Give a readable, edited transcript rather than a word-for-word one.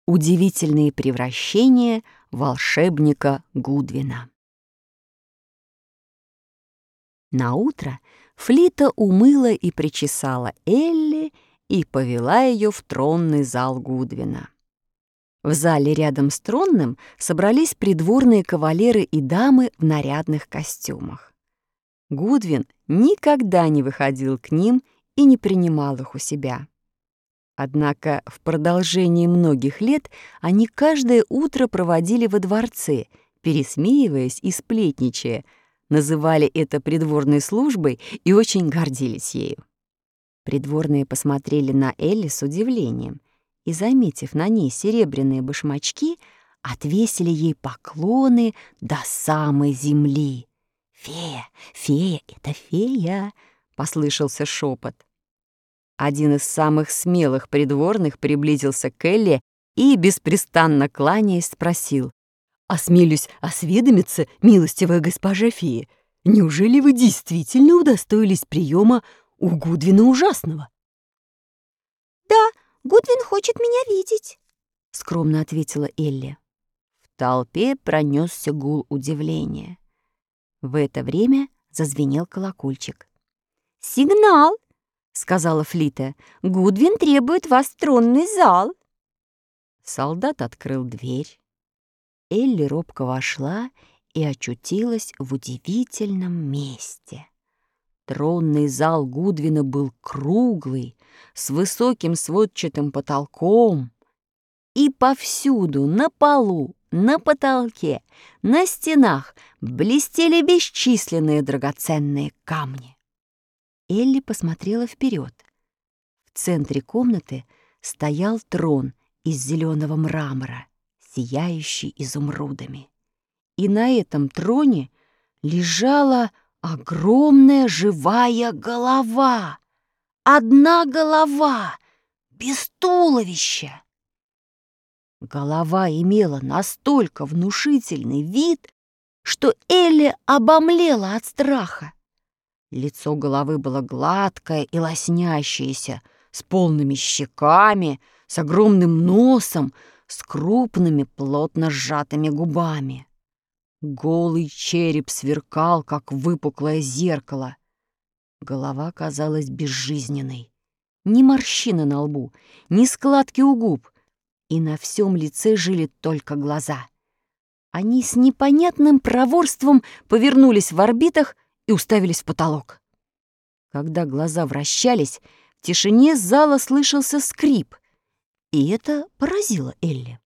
Удивительные превращения волшебника Гудвина. Наутро Флита умыла и причесала Элли и повела ее в тронный зал Гудвина. В зале рядом с тронным собрались придворные кавалеры и дамы в нарядных костюмах. Гудвин никогда не выходил к ним и не принимал их у себя. Однако в продолжении многих лет они каждое утро проводили во дворце, пересмеиваясь и сплетничая, называли это придворной службой и очень гордились ею. Придворные посмотрели на Элли с удивлением и, заметив на ней серебряные башмачки, отвесили ей поклоны до самой земли. «Фея, фея, это фея!» — послышался шепот. Один из самых смелых придворных приблизился к Элли и, беспрестанно кланяясь, спросил: «Осмелюсь осведомиться, милостивая госпожа фея, неужели вы действительно удостоились приема у Гудвина Ужасного?» «Да, Гудвин хочет меня видеть», — скромно ответила Элли. В толпе пронесся гул удивления. В это время зазвенел колокольчик. «Сигнал!» — сказала Флита. «Гудвин требует вас в тронный зал». Солдат открыл дверь. Элли робко вошла и очутилась в удивительном месте. Тронный зал Гудвина был круглый, с высоким сводчатым потолком, и повсюду, на полу, на потолке, на стенах блестели бесчисленные драгоценные камни. Элли посмотрела вперед. В центре комнаты стоял трон из зеленого мрамора, сияющий изумрудами. И на этом троне лежала огромная живая голова. Одна голова, без туловища. Голова имела настолько внушительный вид, что Элли обомлела от страха. Лицо головы было гладкое и лоснящееся, с полными щеками, с огромным носом, с крупными плотно сжатыми губами. Голый череп сверкал, как выпуклое зеркало. Голова казалась безжизненной. Ни морщины на лбу, ни складки у губ, и на всем лице жили только глаза. Они с непонятным проворством повернулись в орбитах и уставились в потолок. Когда глаза вращались, в тишине зала слышался скрип, и это поразило Элли.